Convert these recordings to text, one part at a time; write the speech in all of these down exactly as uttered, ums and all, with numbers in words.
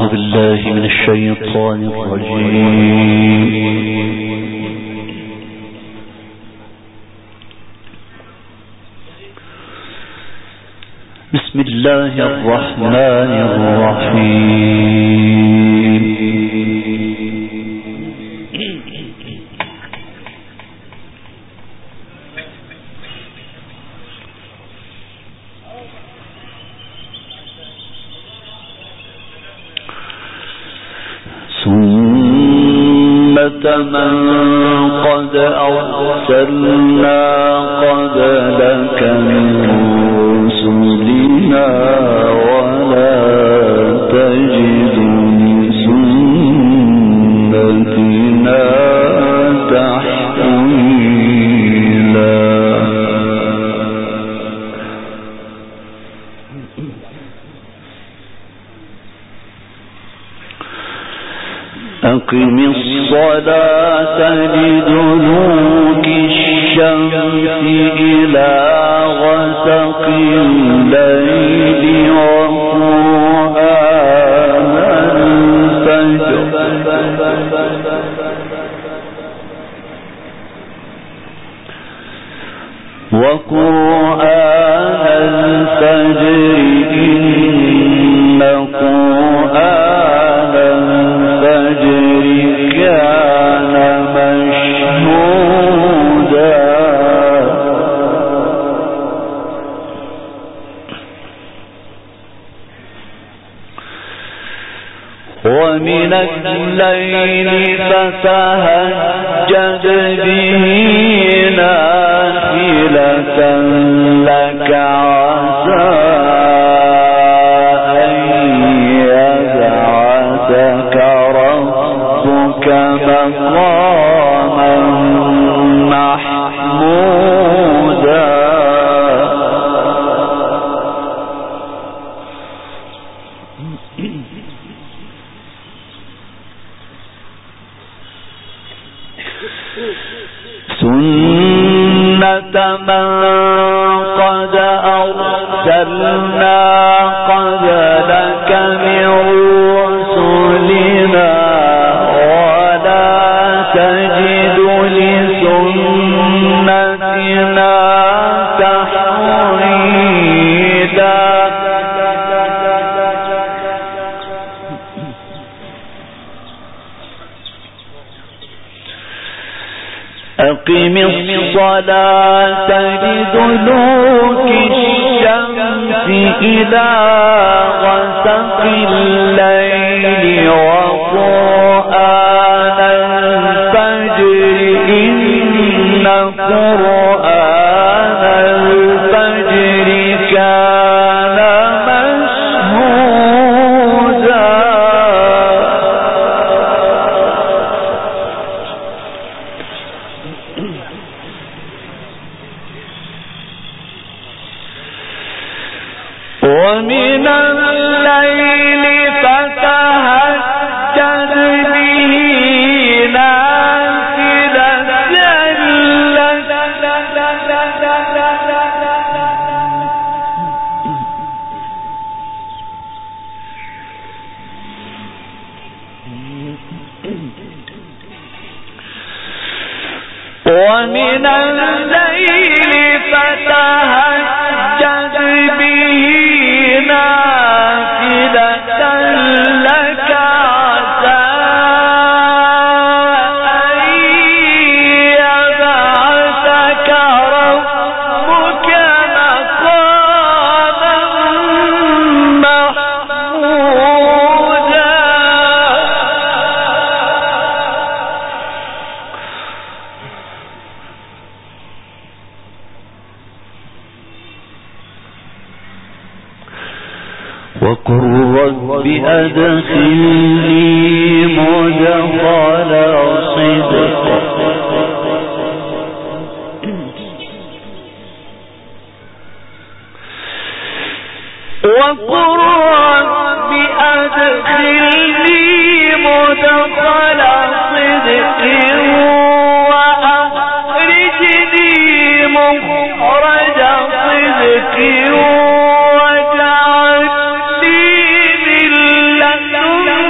أعوذ بالله من الشيطان الرجيم. بسم الله الرحمن الرحيم. سنة من قد أرسلنا قبلك من رسلنا ولا تجد لسنتنا تحويلا. أقم الصلاة لدلوك الشمس إلى غسق الليل وقرآن الفجر وقرآن الفجر إن قرآن الفجر كان مشهودا. ومن الليل فتهجد به نافلة لك عسى أن يبعثك ربك مقاما محمودا. سنة من قد أرسلنا قبلك من رسلنا ولا تجد لسنتنا تحويلا. أقم الصلاة لدلوك الشمس إلى غسق الليل وقرآن الفجر إن قرآن الفجر كان مشهودا. ومن الليل فتهجد به نافلة لك ومن الليل فتهجد به نافلة لك عسى أن يبعثك ربك مقاما محمودا. وقل رب أدخلني مدخل صدق وقل رب أدخلني مدخل صدق وأخرجني مخرج صدق واجعل لي من لدنك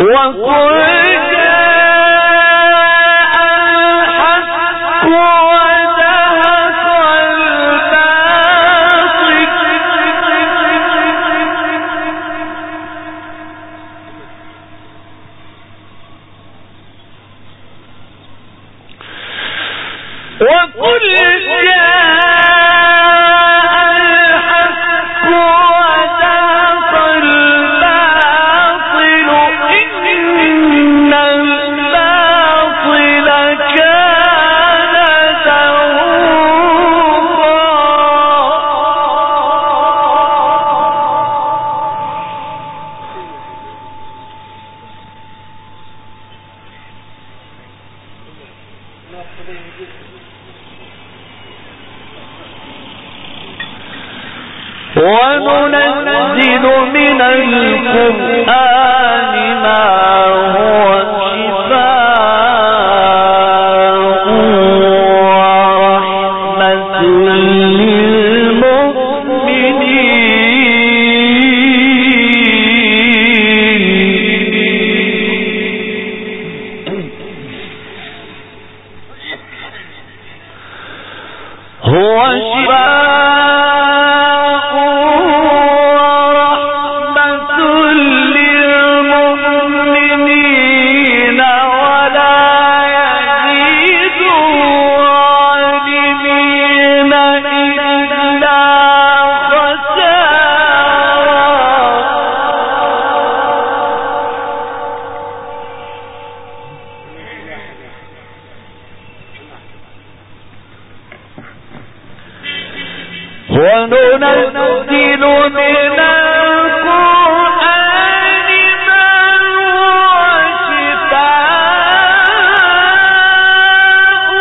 وننزل من القرآن ما هو شفاء ورحمة للمؤمنين هو شفاء وننزل من القرآن ما هو شفاء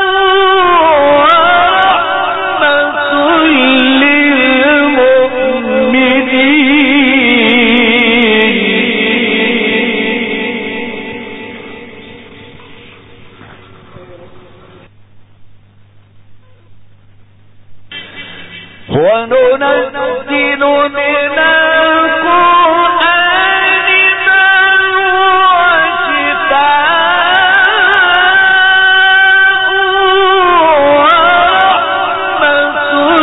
ورحمة للمؤمنين وننزل من القرآن ما هو شفاء ورحمة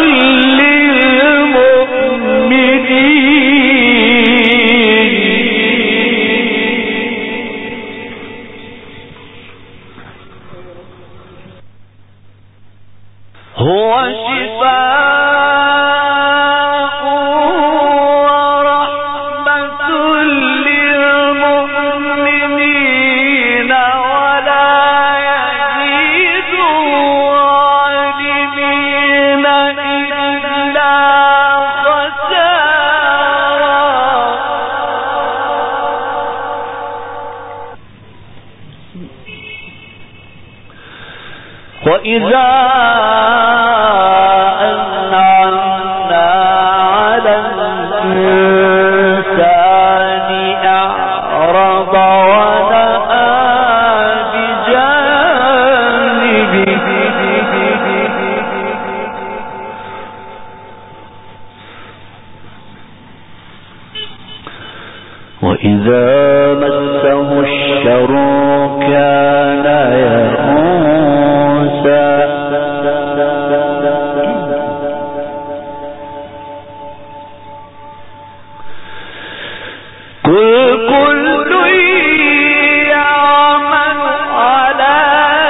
للمؤمنين هو شفاء وإذا أنعمنا على الإنسان أعرض ونأى بجانبه وإذا مسه الشر كان يئوسا قل كل يعمل على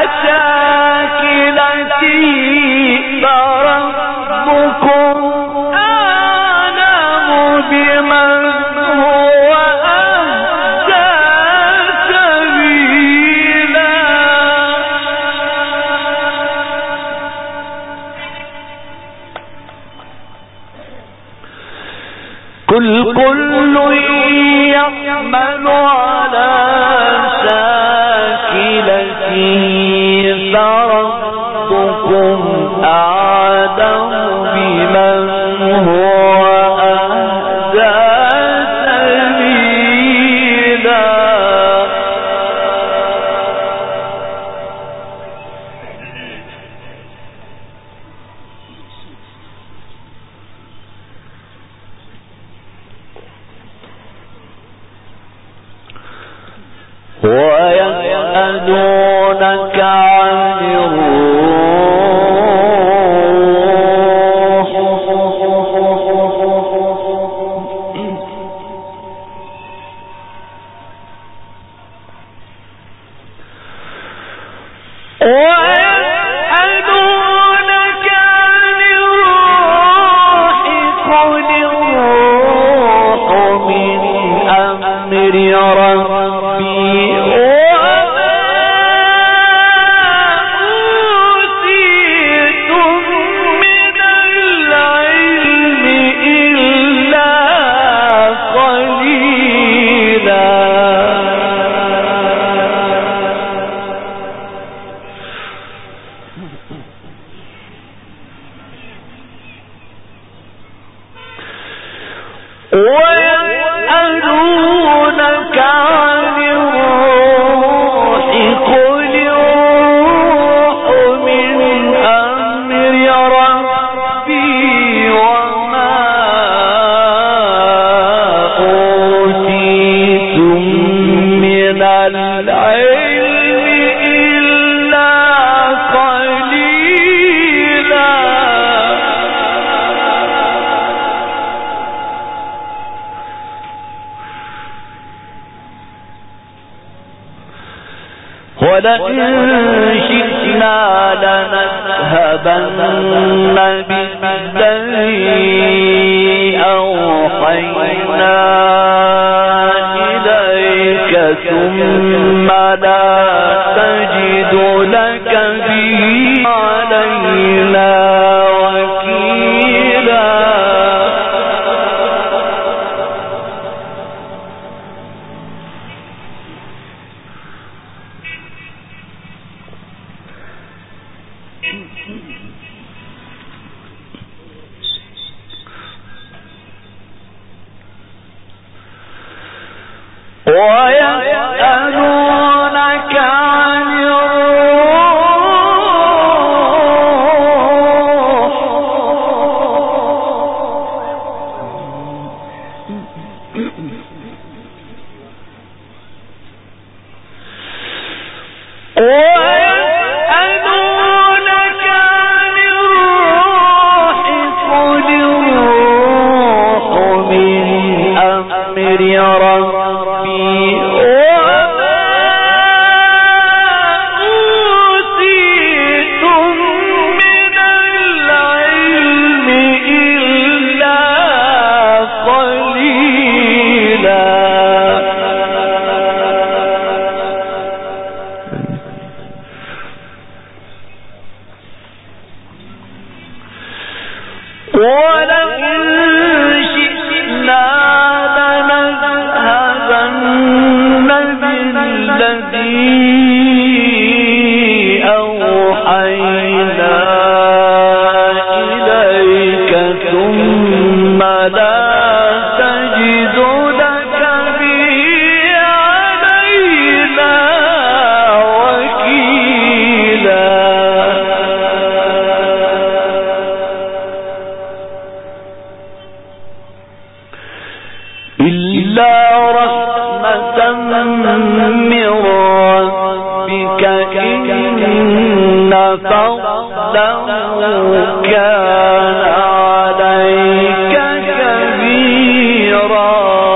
شاكلته فربكم أعلم بمن هو أهدى سبيلا قل كل يعمل على شاكلته فربكم أعلم بمن هو أهدى سبيلا ويسألونك عن الروح ويسألونك عن الروح قل الروح من أمر ربي وما أوتيتم من العلم إلا قليلا ويسألونك عن الروح قل الروح من أمر ربي وما أوتيتم من العلم إلا قليلا ولئن شئنا لنذهبن بالذي أوحينا إليك ثم لا تجد لك به علينا وكيلا ويسألونك عن الروح ويسألونك عن الروح قل الروح من أمر ربي وما أوتيتم من العلم إلا قليلا ولئن شئنا لنذهبن بالذي أوحينا إليك ثم لا تجد لك به علينا وكيلا إلا رحمة من ربك إن فضله كان عليك كبيرا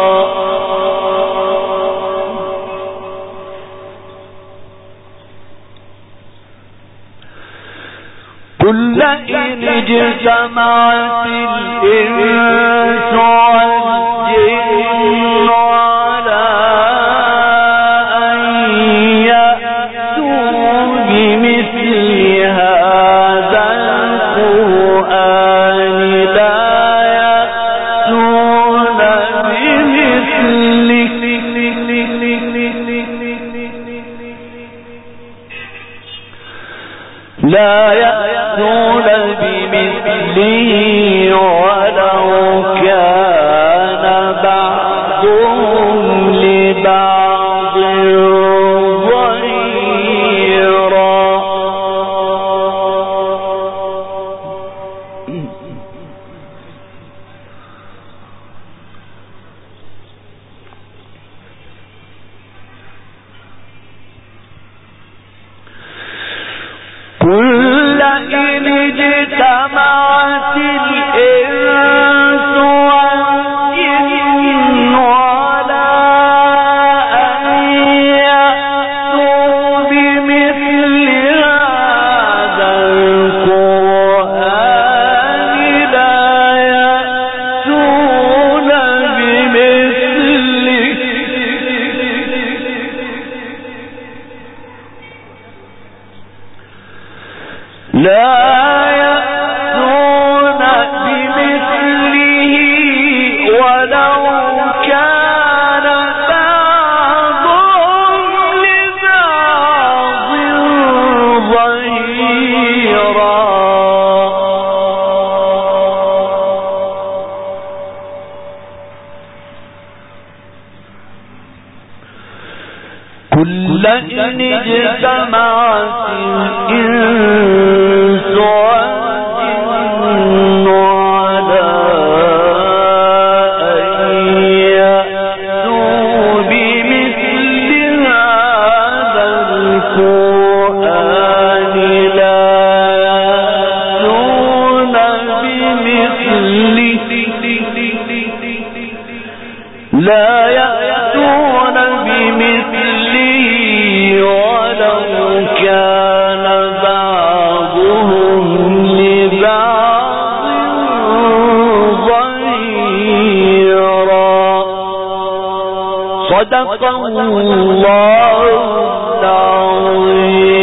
قل لئن اجتمعت الإنس والجن على أن يأتوا بمثل هذا القرآن لا يأتون بمثله لا يأتون بمثله ولو كان بعضهم لبعض ظهيرا قل إن اجتمعت الإنس والجن على أن يأتوا بمثل هذا القرآن لا يأتون بمثله لا يأتون بمثله ولو كان بعضهم لبعض ظهيرا كل إن اجتمعت الإنس والجن على أن يأتوا بمثل هذا القرآن لا يأتون بمثله لا يأتون بمثله ولو كان بعضهم لبعض ظهيرا. صدق الله العظيم.